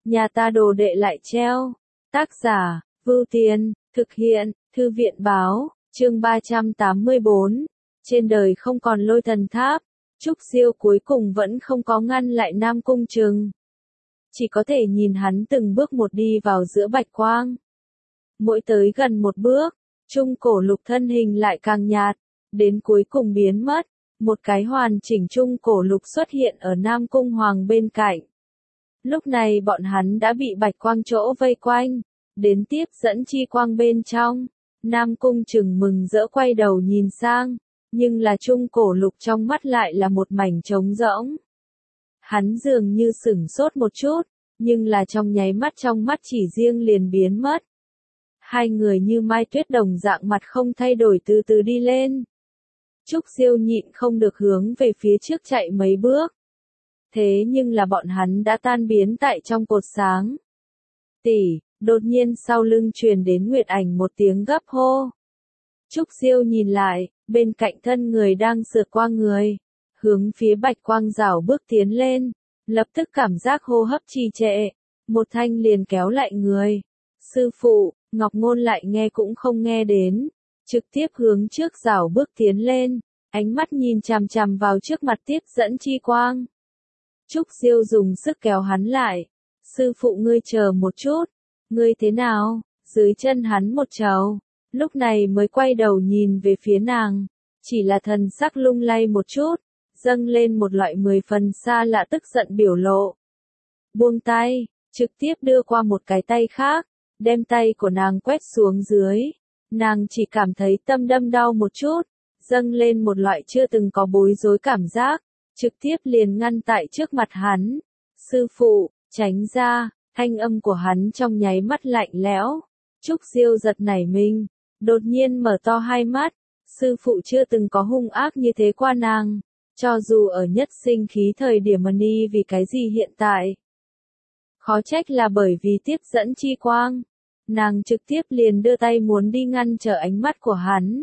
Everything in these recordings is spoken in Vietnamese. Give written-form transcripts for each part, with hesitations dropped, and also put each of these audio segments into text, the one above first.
nhà ta đồ đệ lại treo. Tác giả, Vưu Tiên, thực hiện, Thư viện báo, chương 384. Trên đời không còn lôi thần tháp, Trúc Siêu cuối cùng vẫn không có ngăn lại Nam Cung Trừng. Chỉ có thể nhìn hắn từng bước một đi vào giữa bạch quang. Mỗi tới gần một bước, trung cổ lục thân hình lại càng nhạt, đến cuối cùng biến mất. Một cái hoàn chỉnh trung cổ lục xuất hiện ở Nam Cung Hoàng bên cạnh. Lúc này bọn hắn đã bị bạch quang chỗ vây quanh, đến tiếp dẫn chi quang bên trong. Nam Cung Trừng mừng rỡ quay đầu nhìn sang, nhưng là trung cổ lục trong mắt lại là một mảnh trống rỗng. Hắn dường như sửng sốt một chút, nhưng là trong nháy mắt trong mắt chỉ riêng liền biến mất. Hai người như Mai Tuyết đồng dạng mặt không thay đổi từ từ đi lên. Trúc Siêu nhịn không được hướng về phía trước chạy mấy bước. Thế nhưng là bọn hắn đã tan biến tại trong cột sáng. Tỷ, đột nhiên sau lưng truyền đến Nguyệt Ảnh một tiếng gấp hô. Trúc Siêu nhìn lại, bên cạnh thân người đang sượt qua người, hướng phía bạch quang rảo bước tiến lên, lập tức cảm giác hô hấp trì trệ, một thanh liền kéo lại người. Sư phụ, Ngọc Ngôn lại nghe cũng không nghe đến, trực tiếp hướng trước rảo bước tiến lên, ánh mắt nhìn chằm chằm vào trước mặt tiếp dẫn chi quang. Trúc Siêu dùng sức kéo hắn lại. Sư phụ ngươi chờ một chút, ngươi thế nào? Dưới chân hắn một trầu, lúc này mới quay đầu nhìn về phía nàng, chỉ là thần sắc lung lay một chút, dâng lên một loại 10 phần xa lạ tức giận biểu lộ. Buông tay, trực tiếp đưa qua một cái tay khác, đem tay của nàng quét xuống dưới, nàng chỉ cảm thấy tâm đâm đau một chút, dâng lên một loại chưa từng có bối rối cảm giác, trực tiếp liền ngăn tại trước mặt hắn. Sư phụ, tránh ra, thanh âm của hắn trong nháy mắt lạnh lẽo. Trúc Siêu giật nảy mình, đột nhiên mở to hai mắt, sư phụ chưa từng có hung ác như thế qua nàng, cho dù ở nhất sinh khí thời điểm mà đi vì cái gì hiện tại. Khó trách là bởi vì tiếp dẫn chi quang, nàng trực tiếp liền đưa tay muốn đi ngăn trở ánh mắt của hắn.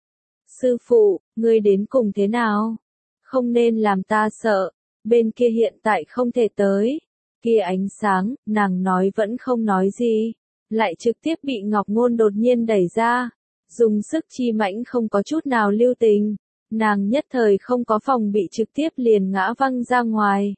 Sư phụ, ngươi đến cùng thế nào? Không nên làm ta sợ, bên kia hiện tại không thể tới. Kia ánh sáng, nàng nói vẫn không nói gì, lại trực tiếp bị Ngọc Ngôn đột nhiên đẩy ra, dùng sức chi mãnh không có chút nào lưu tình, nàng nhất thời không có phòng bị trực tiếp liền ngã văng ra ngoài.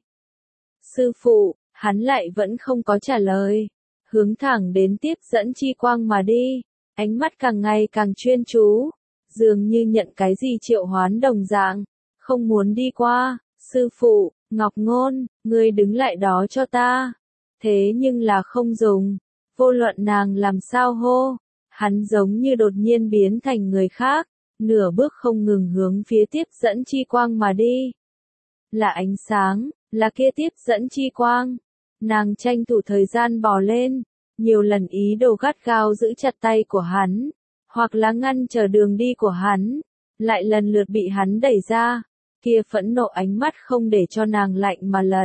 Sư phụ, hắn lại vẫn không có trả lời, hướng thẳng đến tiếp dẫn chi quang mà đi, ánh mắt càng ngày càng chuyên chú, dường như nhận cái gì triệu hoán đồng dạng, không muốn đi qua. Sư phụ, Ngọc Ngôn, ngươi đứng lại đó cho ta. Thế nhưng là không dùng, vô luận nàng làm sao hô, hắn giống như đột nhiên biến thành người khác, nửa bước không ngừng hướng phía tiếp dẫn chi quang mà đi. Là ánh sáng, là kia tiếp dẫn chi quang. Nàng tranh thủ thời gian bò lên, nhiều lần ý đồ gắt gao giữ chặt tay của hắn, hoặc là ngăn trở đường đi của hắn, lại lần lượt bị hắn đẩy ra. Kia phẫn nộ ánh mắt không để cho nàng lạnh mà lật.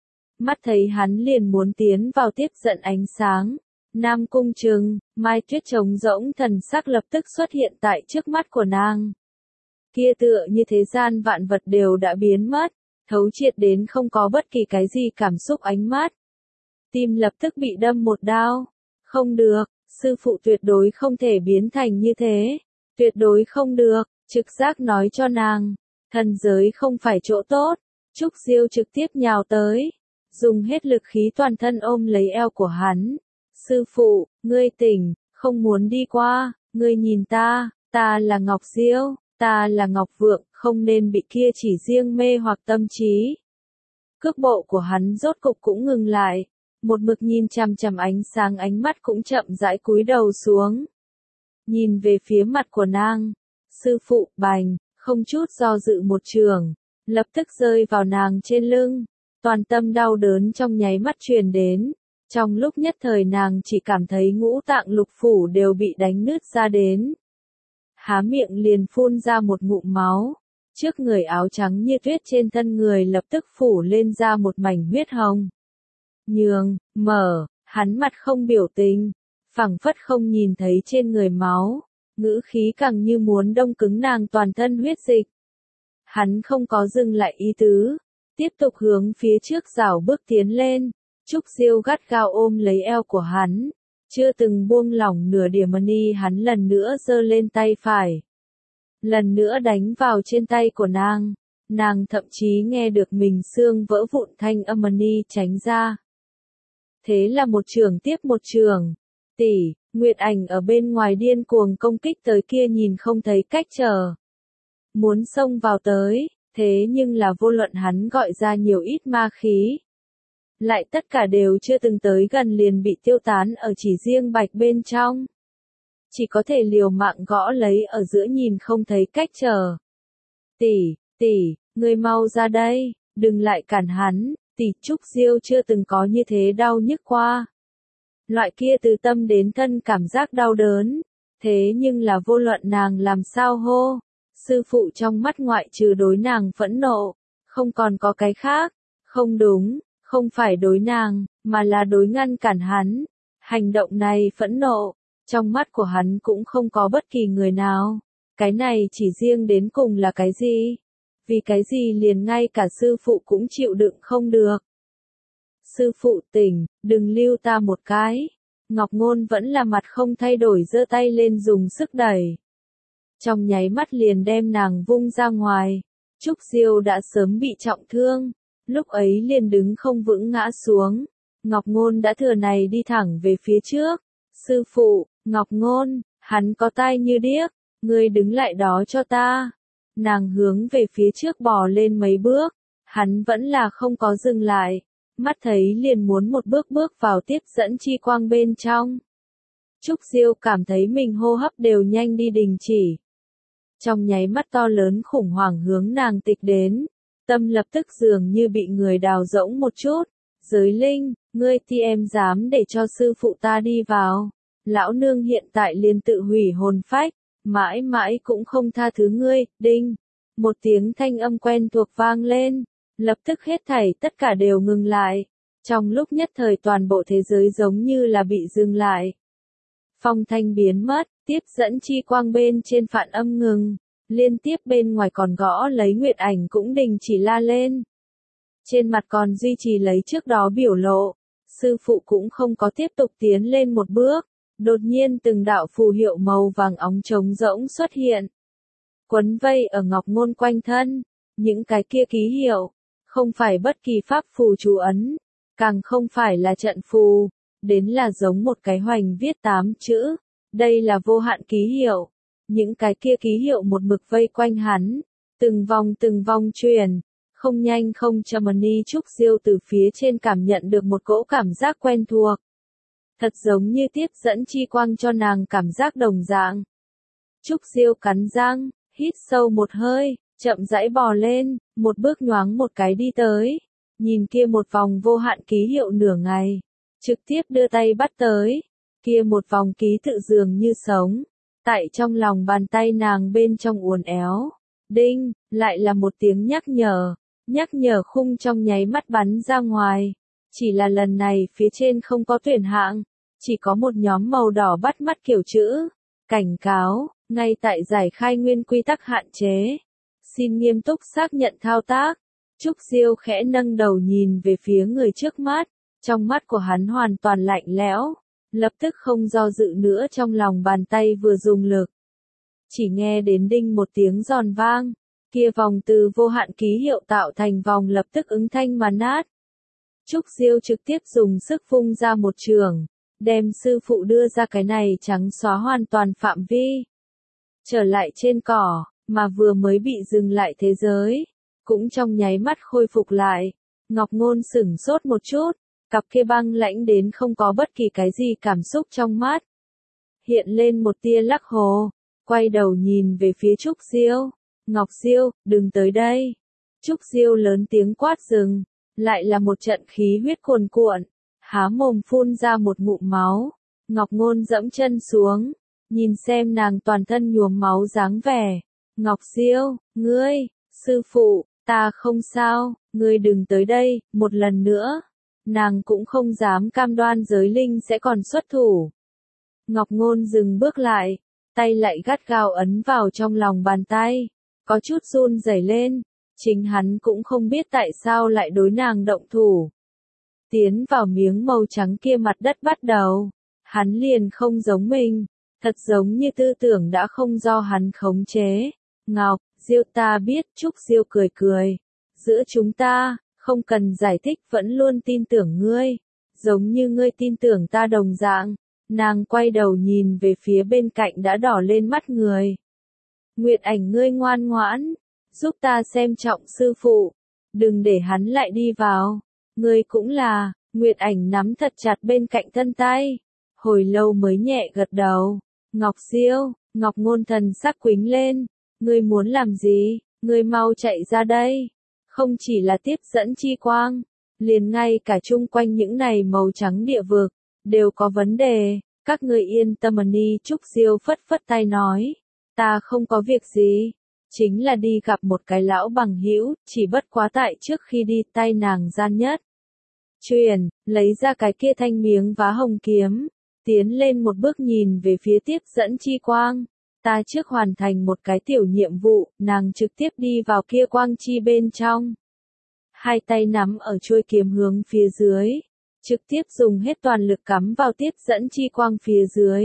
Mắt thấy hắn liền muốn tiến vào tiếp dẫn ánh sáng. Nam Cung Trừng, Mai Tuyết trống rỗng thần sắc lập tức xuất hiện tại trước mắt của nàng. Kia tựa như thế gian vạn vật đều đã biến mất, thấu triệt đến không có bất kỳ cái gì cảm xúc ánh mắt. Tim lập tức bị đâm một đao. Không được, sư phụ tuyệt đối không thể biến thành như thế. Tuyệt đối không được, trực giác nói cho nàng. Thần giới không phải chỗ tốt. Trúc Siêu trực tiếp nhào tới, dùng hết lực khí toàn thân ôm lấy eo của hắn. Sư phụ, ngươi tỉnh, không muốn đi qua, ngươi nhìn ta, ta là Ngọc Diêu, ta là Ngọc Vượng, không nên bị kia chỉ riêng mê hoặc tâm trí. Cước bộ của hắn rốt cục cũng ngừng lại, một mực nhìn chằm chằm ánh sáng, ánh mắt cũng chậm rãi cúi đầu xuống. Nhìn về phía mặt của nàng, sư phụ bành, không chút do dự một trường, lập tức rơi vào nàng trên lưng, toàn tâm đau đớn trong nháy mắt truyền đến, trong lúc nhất thời nàng chỉ cảm thấy ngũ tạng lục phủ đều bị đánh nứt ra đến. Há miệng liền phun ra một ngụm máu, trước người áo trắng như tuyết trên thân người lập tức phủ lên ra một mảnh huyết hồng. Nhường, mở, hắn mặt không biểu tình, phảng phất không nhìn thấy trên người máu. Ngữ khí càng như muốn đông cứng nàng toàn thân huyết dịch. Hắn không có dừng lại ý tứ, tiếp tục hướng phía trước rảo bước tiến lên, Trúc Diêu gắt gao ôm lấy eo của hắn, chưa từng buông lỏng nửa điểm. Ni hắn lần nữa giơ lên tay phải, lần nữa đánh vào trên tay của nàng. Nàng thậm chí nghe được mình xương vỡ vụn thanh âm. Ni tránh ra. Thế là một trường tiếp một trường. Tỷ, Nguyệt Ảnh ở bên ngoài điên cuồng công kích tới, kia nhìn không thấy cách trở, muốn xông vào tới, thế nhưng là vô luận hắn gọi ra nhiều ít ma khí, lại tất cả đều chưa từng tới gần liền bị tiêu tán ở chỉ riêng bạch bên trong. Chỉ có thể liều mạng gõ lấy ở giữa nhìn không thấy cách trở. Tỷ, ngươi mau ra đây, đừng lại cản hắn, tỷ. Trúc Diêu chưa từng có như thế đau nhức qua. Loại kia từ tâm đến thân cảm giác đau đớn, thế nhưng là vô luận nàng làm sao hô, sư phụ trong mắt ngoại trừ đối nàng phẫn nộ, không còn có cái khác. Không đúng, không phải đối nàng, mà là đối ngăn cản hắn. Hành động này phẫn nộ, trong mắt của hắn cũng không có bất kỳ người nào. Cái này chỉ riêng đến cùng là cái gì? Vì cái gì liền ngay cả sư phụ cũng chịu đựng không được. Sư phụ tỉnh, đừng lưu ta một cái. Ngọc Ngôn vẫn là mặt không thay đổi giơ tay lên dùng sức đẩy. Trong nháy mắt liền đem nàng vung ra ngoài. Trúc Diêu đã sớm bị trọng thương, lúc ấy liền đứng không vững ngã xuống. Ngọc Ngôn đã thừa này đi thẳng về phía trước. Sư phụ, Ngọc Ngôn, hắn có tai như điếc, ngươi đứng lại đó cho ta. Nàng hướng về phía trước bò lên mấy bước, hắn vẫn là không có dừng lại, mắt thấy liền muốn một bước bước vào tiếp dẫn chi quang bên trong. Trúc Diêu cảm thấy mình hô hấp đều nhanh đi đình chỉ. Trong nháy mắt to lớn khủng hoảng hướng nàng tịch đến, tâm lập tức dường như bị người đào rỗng một chút. Giới linh, ngươi ti em dám để cho sư phụ ta đi vào, lão nương hiện tại liền tự hủy hồn phách, mãi mãi cũng không tha thứ ngươi. Đinh, một tiếng thanh âm quen thuộc vang lên, lập tức hết thảy tất cả đều ngừng lại. Trong lúc nhất thời toàn bộ thế giới giống như là bị dừng lại. Phong thanh biến mất, tiếp dẫn chi quang bên trên phản âm ngừng, liên tiếp bên ngoài còn gõ lấy Nguyệt Ảnh cũng đình chỉ la lên. Trên mặt còn duy trì lấy trước đó biểu lộ, sư phụ cũng không có tiếp tục tiến lên một bước. Đột nhiên từng đạo phù hiệu màu vàng óng trống rỗng xuất hiện, quấn vây ở Ngọc Ngôn quanh thân. Những cái kia ký hiệu, không phải bất kỳ pháp phù chú ấn, càng không phải là trận phù, đến là giống một cái hoành viết 8 chữ. Đây là vô hạn ký hiệu. Những cái kia ký hiệu một mực vây quanh hắn, từng vòng truyền, không nhanh không chậm. Ni Trúc Diêu từ phía trên cảm nhận được một cỗ cảm giác quen thuộc, thật giống như tiếp dẫn chi quang cho nàng cảm giác đồng dạng. Trúc Diêu cắn răng, hít sâu một hơi, chậm rãi bò lên, một bước nhoáng một cái đi tới, nhìn kia một vòng vô hạn ký hiệu nửa ngày, trực tiếp đưa tay bắt tới, kia một vòng ký tự dường như sống, tại trong lòng bàn tay nàng bên trong uốn éo. Đinh, lại là một tiếng nhắc nhở khung trong nháy mắt bắn ra ngoài. Chỉ là lần này phía trên không có tuyển hạng, chỉ có một nhóm màu đỏ bắt mắt kiểu chữ. Cảnh cáo, ngay tại giải khai nguyên quy tắc hạn chế. Xin nghiêm túc xác nhận thao tác. Trúc Diêu khẽ nâng đầu nhìn về phía người trước mắt, trong mắt của hắn hoàn toàn lạnh lẽo, lập tức không do dự nữa trong lòng bàn tay vừa dùng lực. Chỉ nghe đến đinh một tiếng giòn vang, kia vòng từ vô hạn ký hiệu tạo thành vòng lập tức ứng thanh mà nát. Trúc Diêu trực tiếp dùng sức vung ra một trường, đem sư phụ đưa ra cái này trắng xóa hoàn toàn phạm vi. Trở lại trên cỏ, mà vừa mới bị dừng lại thế giới, cũng trong nháy mắt khôi phục lại. Ngọc Ngôn sửng sốt một chút, cặp kia băng lãnh đến không có bất kỳ cái gì cảm xúc trong mắt. Hiện lên một tia lắc hồ, quay đầu nhìn về phía Trúc Diêu. Ngọc Diêu, đừng tới đây. Trúc Diêu lớn tiếng quát dừng, lại là một trận khí huyết cuồn cuộn, há mồm phun ra một ngụm máu. Ngọc Ngôn dẫm chân xuống, nhìn xem nàng toàn thân nhuốm máu dáng vẻ. Ngọc Diêu, ngươi, sư phụ, ta không sao, ngươi đừng tới đây, một lần nữa. Nàng cũng không dám cam đoan giới linh sẽ còn xuất thủ. Ngọc Ngôn dừng bước lại, tay lại gắt gao ấn vào trong lòng bàn tay, có chút run rẩy lên, chính hắn cũng không biết tại sao lại đối nàng động thủ. tiến vào miếng màu trắng kia mặt đất bắt đầu. Hắn liền không giống mình, thật giống như tư tưởng đã không do hắn khống chế. Ngọc, Diêu ta biết, Trúc Diêu cười cười. Giữa chúng ta, không cần giải thích vẫn luôn tin tưởng ngươi. Giống như ngươi tin tưởng ta đồng dạng. Nàng quay đầu nhìn về phía bên cạnh đã đỏ lên mắt người. Nguyệt Ảnh ngươi ngoan ngoãn, giúp ta xem trọng sư phụ. Đừng để hắn lại đi vào. Ngươi cũng là, Nguyệt Ảnh nắm thật chặt bên cạnh thân tay. Hồi lâu mới nhẹ gật đầu. Ngọc Diêu, Ngọc Ngôn thần sắc quính lên. Ngươi muốn làm gì? Ngươi mau chạy ra đây. Không chỉ là tiếp dẫn chi quang, liền ngay cả chung quanh những này màu trắng địa vực, đều có vấn đề. Các ngươi yên tâm đi. Trúc Diêu phất phất tay nói. Ta không có việc gì. Chính là đi gặp một cái lão bằng hữu, chỉ bất quá tại trước khi đi tay nàng gian nhất. Truyền, lấy ra cái kia thanh miếng vá hồng kiếm. Tiến lên một bước nhìn về phía tiếp dẫn chi quang. Ta trước hoàn thành một cái tiểu nhiệm vụ, nàng trực tiếp đi vào kia quang chi bên trong. Hai tay nắm ở chuôi kiếm hướng phía dưới. Trực tiếp dùng hết toàn lực cắm vào tiếp dẫn chi quang phía dưới.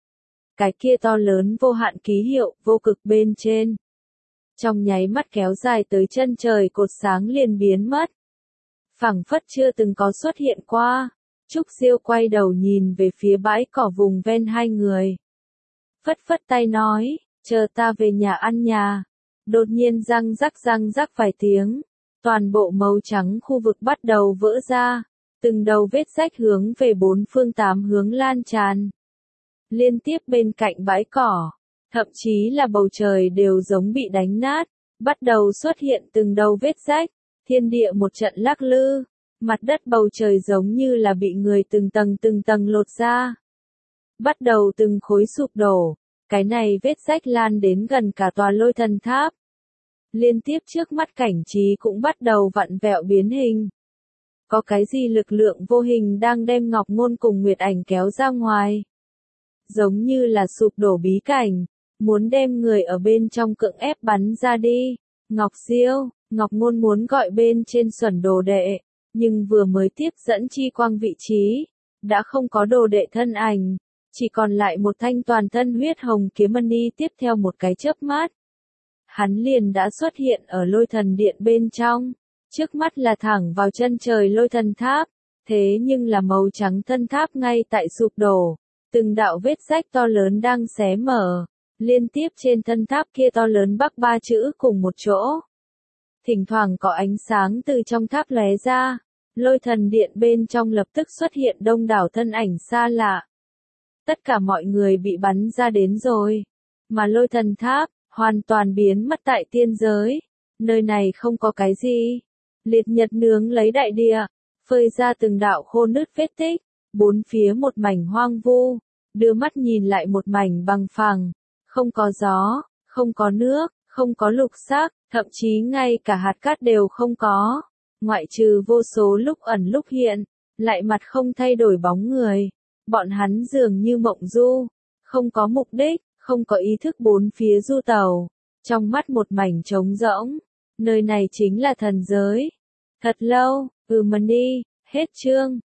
Cái kia to lớn vô hạn ký hiệu, vô cực bên trên. Trong nháy mắt kéo dài tới chân trời cột sáng liền biến mất. Phảng phất chưa từng có xuất hiện qua. Trúc Diêu quay đầu nhìn về phía bãi cỏ vùng ven hai người. Phất phất tay nói, chờ ta về nhà ăn nhà. Đột nhiên răng rắc vài tiếng. Toàn bộ màu trắng khu vực bắt đầu vỡ ra. Từng đầu vết rách hướng về bốn phương tám hướng lan tràn. Liên tiếp bên cạnh bãi cỏ. Thậm chí là bầu trời đều giống bị đánh nát. Bắt đầu xuất hiện từng đầu vết rách. Thiên địa một trận lắc lư. Mặt đất bầu trời giống như là bị người từng tầng lột ra. Bắt đầu từng khối sụp đổ. Cái này vết rách lan đến gần cả tòa Lôi Thần Tháp. Liên tiếp trước mắt cảnh trí cũng bắt đầu vặn vẹo biến hình. Có cái gì lực lượng vô hình đang đem Ngọc Ngôn cùng Nguyệt Ảnh kéo ra ngoài. Giống như là sụp đổ bí cảnh. Muốn đem người ở bên trong cưỡng ép bắn ra đi. Ngọc Diêu, Ngọc Ngôn muốn gọi bên trên xuẩn đồ đệ. Nhưng vừa mới tiếp dẫn chi quang vị trí. Đã không có đồ đệ thân ảnh. Chỉ còn lại một thanh toàn thân huyết hồng kiếm đi tiếp theo một cái chớp mắt. Hắn liền đã xuất hiện ở Lôi Thần Điện bên trong. Trước mắt là thẳng vào chân trời Lôi Thần Tháp. Thế nhưng là màu trắng thân tháp ngay tại sụp đổ. Từng đạo vết rách to lớn đang xé mở. Liên tiếp trên thân tháp kia to lớn bắc ba chữ cùng một chỗ. Thỉnh thoảng có ánh sáng từ trong tháp lóe ra. Lôi Thần Điện bên trong lập tức xuất hiện đông đảo thân ảnh xa lạ. Tất cả mọi người bị bắn ra đến rồi. Mà Lôi Thần Tháp, hoàn toàn biến mất tại tiên giới. Nơi này không có cái gì. Liệt nhật nướng lấy đại địa. Phơi ra từng đạo khô nứt vết tích. Bốn phía một mảnh hoang vu. Đưa mắt nhìn lại một mảnh bằng phẳng. Không có gió, không có nước, không có lục sắc. Thậm chí ngay cả hạt cát đều không có. Ngoại trừ vô số lúc ẩn lúc hiện. Lại mặt không thay đổi bóng người. Bọn hắn dường như mộng du, không có mục đích, không có ý thức bốn phía du tàu, trong mắt một mảnh trống rỗng. Nơi này chính là thần giới. Thật lâu, đi, hết chương.